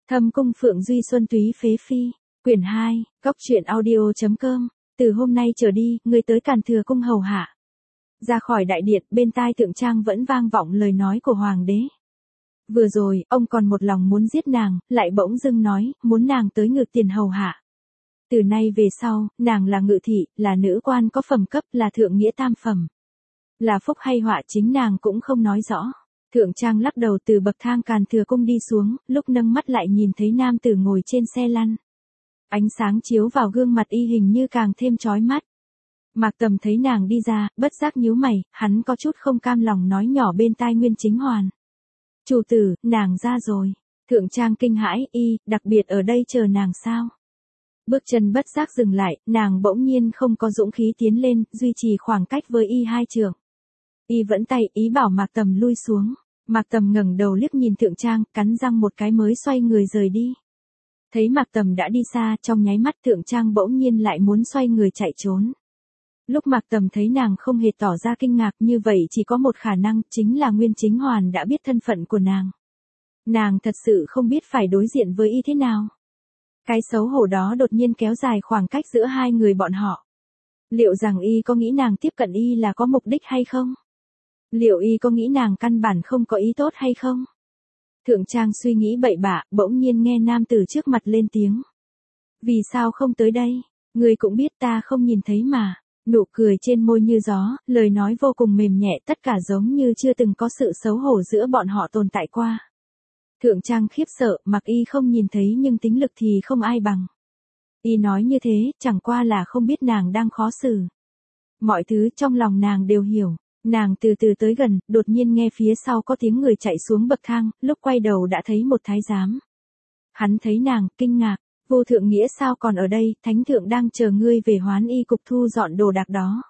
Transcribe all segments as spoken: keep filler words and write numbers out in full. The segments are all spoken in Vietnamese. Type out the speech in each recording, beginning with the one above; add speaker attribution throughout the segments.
Speaker 1: Thâm cung Phượng Duy Xuân Túy Phế Phi, quyển hai, góc truyện audio.com, từ hôm nay trở đi, ngươi tới Càn Thừa cung hầu hạ. Ra khỏi đại điện, bên tai Thượng Trang vẫn vang vọng lời nói của hoàng đế. Vừa rồi, ông còn một lòng muốn giết nàng, lại bỗng dưng nói, muốn nàng tới ngự tiền hầu hạ. Từ nay về sau, nàng là ngự thị, là nữ quan có phẩm cấp, là thượng nghĩa tam phẩm. Là phúc hay họa chính nàng cũng không nói rõ. Thượng Trang lắc đầu từ bậc thang Càn Thừa cung đi xuống, lúc nâng mắt lại nhìn thấy nam tử ngồi trên xe lăn. Ánh sáng chiếu vào gương mặt y hình như càng thêm chói mắt. Mạc Tầm thấy nàng đi ra, bất giác nhíu mày, hắn có chút không cam lòng nói nhỏ bên tai Nguyên Chính Hoàn. Chủ tử, nàng ra rồi. Thượng Trang kinh hãi, y, đặc biệt ở đây chờ nàng sao? Bước chân bất giác dừng lại, nàng bỗng nhiên không có dũng khí tiến lên, duy trì khoảng cách với y hai trượng. Y vẫn tay, ý bảo Mạc Tầm lui xuống. Mạc Tầm ngẩng đầu liếc nhìn Thượng Trang, cắn răng một cái mới xoay người rời đi. Thấy Mạc Tầm đã đi xa, trong nháy mắt Thượng Trang bỗng nhiên lại muốn xoay người chạy trốn. Lúc Mạc Tầm thấy nàng không hề tỏ ra kinh ngạc, như vậy chỉ có một khả năng, chính là Nguyên Chính Hoàn đã biết thân phận của nàng. Nàng thật sự không biết phải đối diện với y thế nào. Cái xấu hổ đó đột nhiên kéo dài khoảng cách giữa hai người bọn họ. Liệu rằng y có nghĩ nàng tiếp cận y là có mục đích hay không? Liệu y có nghĩ nàng căn bản không có ý tốt hay không? Thượng Trang suy nghĩ bậy bạ, bỗng nhiên nghe nam tử trước mặt lên tiếng. Vì sao không tới đây? Ngươi cũng biết ta không nhìn thấy mà. Nụ cười trên môi như gió, lời nói vô cùng mềm nhẹ, tất cả giống như chưa từng có sự xấu hổ giữa bọn họ tồn tại qua. Thượng Trang khiếp sợ, mặc y không nhìn thấy nhưng tính lực thì không ai bằng. Y nói như thế, chẳng qua là không biết nàng đang khó xử. Mọi thứ trong lòng nàng đều hiểu. Nàng từ từ tới gần, đột nhiên nghe phía sau có tiếng người chạy xuống bậc thang, lúc quay đầu đã thấy một thái giám. Hắn thấy nàng, kinh ngạc, vô thượng nghĩa sao còn ở đây, thánh thượng đang chờ ngươi về Hoán Y cục thu dọn đồ đạc đó.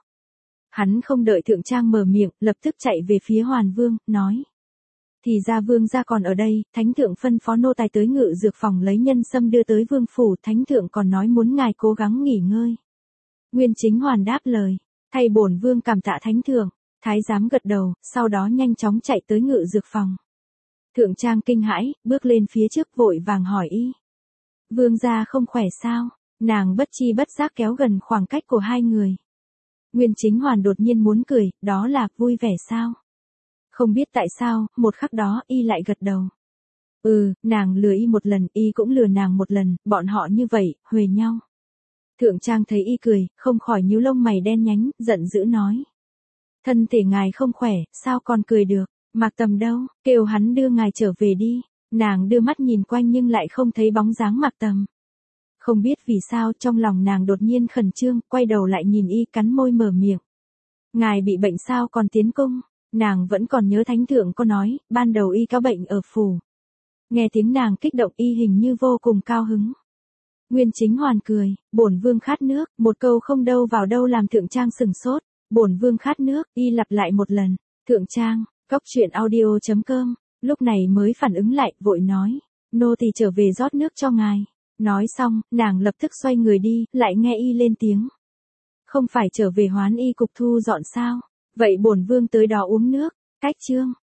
Speaker 1: Hắn không đợi Thượng Trang mở miệng, lập tức chạy về phía Hoàn Vương, nói. Thì ra vương gia còn ở đây, thánh thượng phân phó nô tài tới ngự dược phòng lấy nhân sâm đưa tới vương phủ, thánh thượng còn nói muốn ngài cố gắng nghỉ ngơi. Nguyên Chính Hoàn đáp lời, thay bổn vương cảm tạ thánh thượng. Thái giám gật đầu, sau đó nhanh chóng chạy tới ngự dược phòng. Thượng Trang kinh hãi, bước lên phía trước vội vàng hỏi y. Vương gia không khỏe sao? Nàng bất chi bất giác kéo gần khoảng cách của hai người. Nguyên Chính Hoàn đột nhiên muốn cười, đó là vui vẻ sao? Không biết tại sao, một khắc đó y lại gật đầu. Ừ, nàng lừa y một lần, y cũng lừa nàng một lần, bọn họ như vậy, huề nhau. Thượng Trang thấy y cười, không khỏi nhíu lông mày đen nhánh, giận dữ nói. Thân thể ngài không khỏe, sao còn cười được? Mạc Tầm đâu, kêu hắn đưa ngài trở về đi. Nàng đưa mắt nhìn quanh nhưng lại không thấy bóng dáng Mạc Tầm. Không biết vì sao trong lòng nàng đột nhiên khẩn trương, quay đầu lại nhìn y cắn môi mở miệng. Ngài bị bệnh sao còn tiến cung? Nàng vẫn còn nhớ thánh thượng có nói, ban đầu y có bệnh ở phủ. Nghe tiếng nàng kích động y hình như vô cùng cao hứng. Nguyên Chính Hoàn cười, bổn vương khát nước, một câu không đâu vào đâu làm Thượng Trang sừng sốt. Bổn vương khát nước, y lặp lại một lần. Thượng Trang, góc truyện audio.com, lúc này mới phản ứng lại, vội nói. Nô tỳ trở về rót nước cho ngài. Nói xong, nàng lập tức xoay người đi, lại nghe y lên tiếng. Không phải trở về Hoán Y cục thu dọn sao? Vậy bổn vương tới đó uống nước. Cách chương.